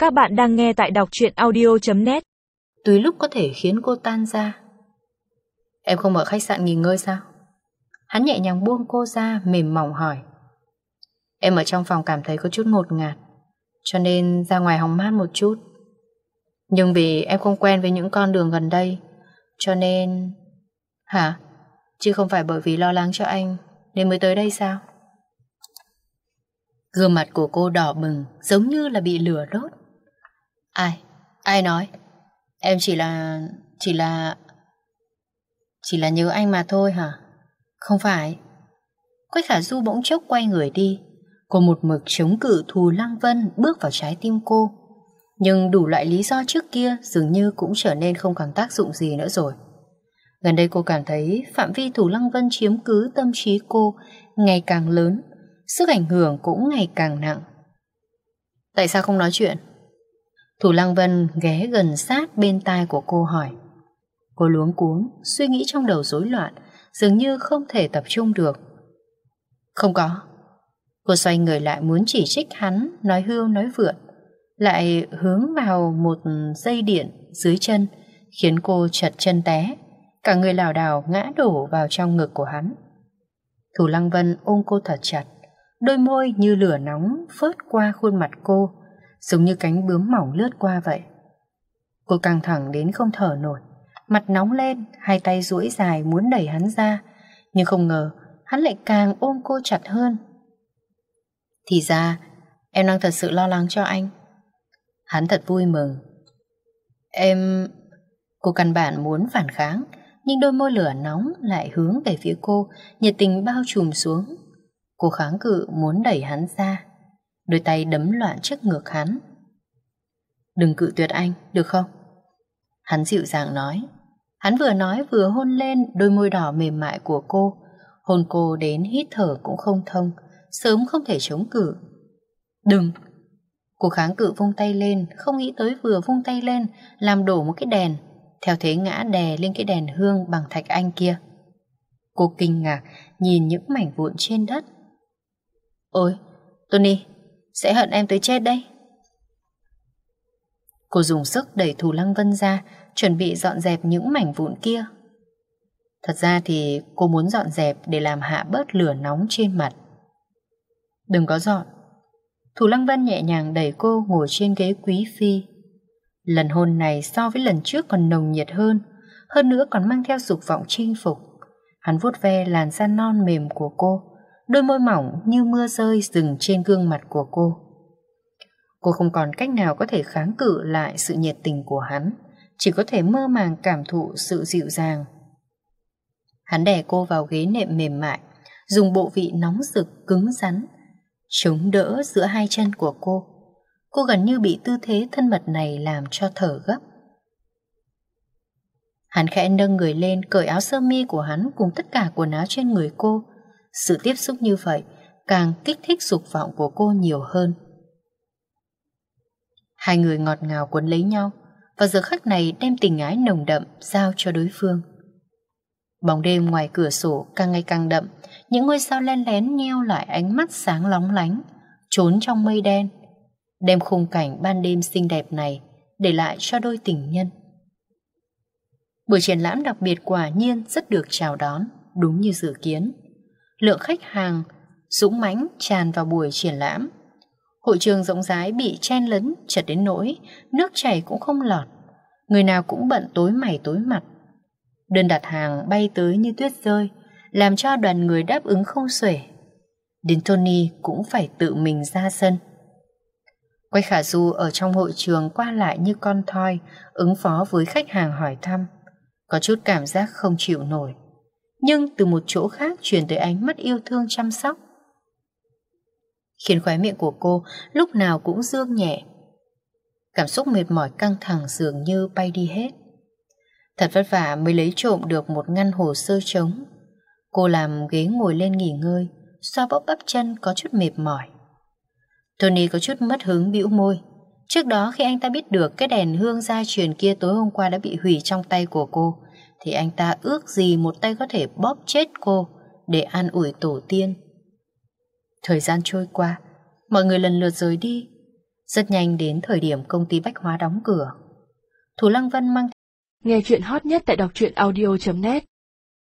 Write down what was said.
Các bạn đang nghe tại đọc truyện audio.net. Tùy lúc có thể khiến cô tan ra. Em không ở khách sạn nghỉ ngơi sao? Hắn nhẹ nhàng buông cô ra, mềm mỏng hỏi. Em ở trong phòng cảm thấy có chút ngột ngạt, cho nên ra ngoài hóng mát một chút. Nhưng vì em không quen với những con đường gần đây, cho nên... Hả? Chứ không phải bởi vì lo lắng cho anh nên mới tới đây sao? Gương mặt của cô đỏ bừng, giống như là bị lửa đốt. Ai nói? Em chỉ là nhớ anh mà thôi hả? Không phải. Quách Khả Du bỗng chốc quay người đi. Cô một mực chống cự Thù Lăng Vân bước vào trái tim cô. Nhưng đủ loại lý do trước kia dường như cũng trở nên không còn tác dụng gì nữa rồi. Gần đây cô cảm thấy phạm vi Thù Lăng Vân chiếm cứ tâm trí cô ngày càng lớn, sức ảnh hưởng cũng ngày càng nặng. Tại sao không nói chuyện? Thù Lăng Vân ghé gần sát bên tai của cô hỏi. Cô luống cuống, suy nghĩ trong đầu rối loạn, dường như không thể tập trung được. Không có. Cô xoay người lại muốn chỉ trích hắn, nói hưu nói vượn, lại hướng vào một dây điện dưới chân, khiến cô trật chân té, cả người lảo đảo ngã đổ vào trong ngực của hắn. Thù Lăng Vân ôm cô thật chặt, đôi môi như lửa nóng phớt qua khuôn mặt cô, giống như cánh bướm mỏng lướt qua vậy. Cô căng thẳng đến không thở nổi, mặt nóng lên, hai tay duỗi dài muốn đẩy hắn ra, nhưng không ngờ hắn lại càng ôm cô chặt hơn. Thì ra em đang thật sự lo lắng cho anh. Hắn thật vui mừng. Cô căn bản muốn phản kháng, nhưng đôi môi lửa nóng lại hướng về phía cô, nhiệt tình bao trùm xuống. Cô kháng cự muốn đẩy hắn ra, đôi tay đấm loạn trước ngực hắn. Đừng cự tuyệt anh, được không? Hắn dịu dàng nói. Hắn vừa nói vừa hôn lên đôi môi đỏ mềm mại của cô, hôn cô đến hít thở cũng không thông, sớm không thể chống cự. Đừng! Cô kháng cự vung tay lên, không nghĩ tới vừa vung tay lên làm đổ một cái đèn, theo thế ngã đè lên cái đèn hương bằng thạch anh kia. Cô kinh ngạc nhìn những mảnh vụn trên đất. Ôi, Tony, sẽ hận em tới chết đấy. Cô dùng sức đẩy Thù Lăng Vân ra, chuẩn bị dọn dẹp những mảnh vụn kia. Thật ra thì cô muốn dọn dẹp để làm hạ bớt lửa nóng trên mặt. Đừng có dọn. Thù Lăng Vân nhẹ nhàng đẩy cô ngồi trên ghế quý phi. Lần hôn này so với lần trước còn nồng nhiệt hơn nữa còn mang theo dục vọng chinh phục. Hắn vuốt ve làn da non mềm của cô, đôi môi mỏng như mưa rơi dừng trên gương mặt của cô. Cô không còn cách nào có thể kháng cự lại sự nhiệt tình của hắn, chỉ có thể mơ màng cảm thụ sự dịu dàng. Hắn đè cô vào ghế nệm mềm mại, dùng bộ vị nóng rực cứng rắn chống đỡ giữa hai chân của cô. Cô gần như bị tư thế thân mật này làm cho thở gấp. Hắn khẽ nâng người lên, cởi áo sơ mi của hắn cùng tất cả quần áo trên người cô. Sự tiếp xúc như vậy càng kích thích dục vọng của cô nhiều hơn. Hai người ngọt ngào quấn lấy nhau, và giờ khắc này đem tình ái nồng đậm giao cho đối phương. Bóng đêm ngoài cửa sổ càng ngày càng đậm, những ngôi sao len lén nheo lại ánh mắt sáng lóng lánh, trốn trong mây đen, đem khung cảnh ban đêm xinh đẹp này để lại cho đôi tình nhân. Buổi triển lãm đặc biệt quả nhiên rất được chào đón, đúng như dự kiến. Lượng khách hàng dũng mãnh tràn vào buổi triển lãm. Hội trường rộng rãi bị chen lấn chật đến nỗi nước chảy cũng không lọt, người nào cũng bận tối mày tối mặt. Đơn đặt hàng bay tới như tuyết rơi, làm cho đoàn người đáp ứng không xuể. Đến Tony cũng phải tự mình ra sân. Quách Khả Du ở trong hội trường qua lại như con thoi, ứng phó với khách hàng hỏi thăm, có chút cảm giác không chịu nổi. Nhưng từ một chỗ khác truyền tới ánh mắt yêu thương chăm sóc, khiến khóe miệng của cô lúc nào cũng dương nhẹ. Cảm xúc mệt mỏi căng thẳng dường như bay đi hết. Thật vất vả mới lấy trộm được một ngăn hồ sơ trống. Cô làm ghế ngồi lên nghỉ ngơi, xoa bóp bắp chân có chút mệt mỏi. Tony có chút mất hứng bĩu môi. Trước đó khi anh ta biết được cái đèn hương gia truyền kia tối hôm qua đã bị hủy trong tay của cô, thì anh ta ước gì một tay có thể bóp chết cô để an ủi tổ tiên. Thời gian trôi qua, mọi người lần lượt rời đi. Rất nhanh đến thời điểm công ty bách hóa đóng cửa. Thủ Lăng Vân mang nghe chuyện hot nhất tại đọc truyện audio.net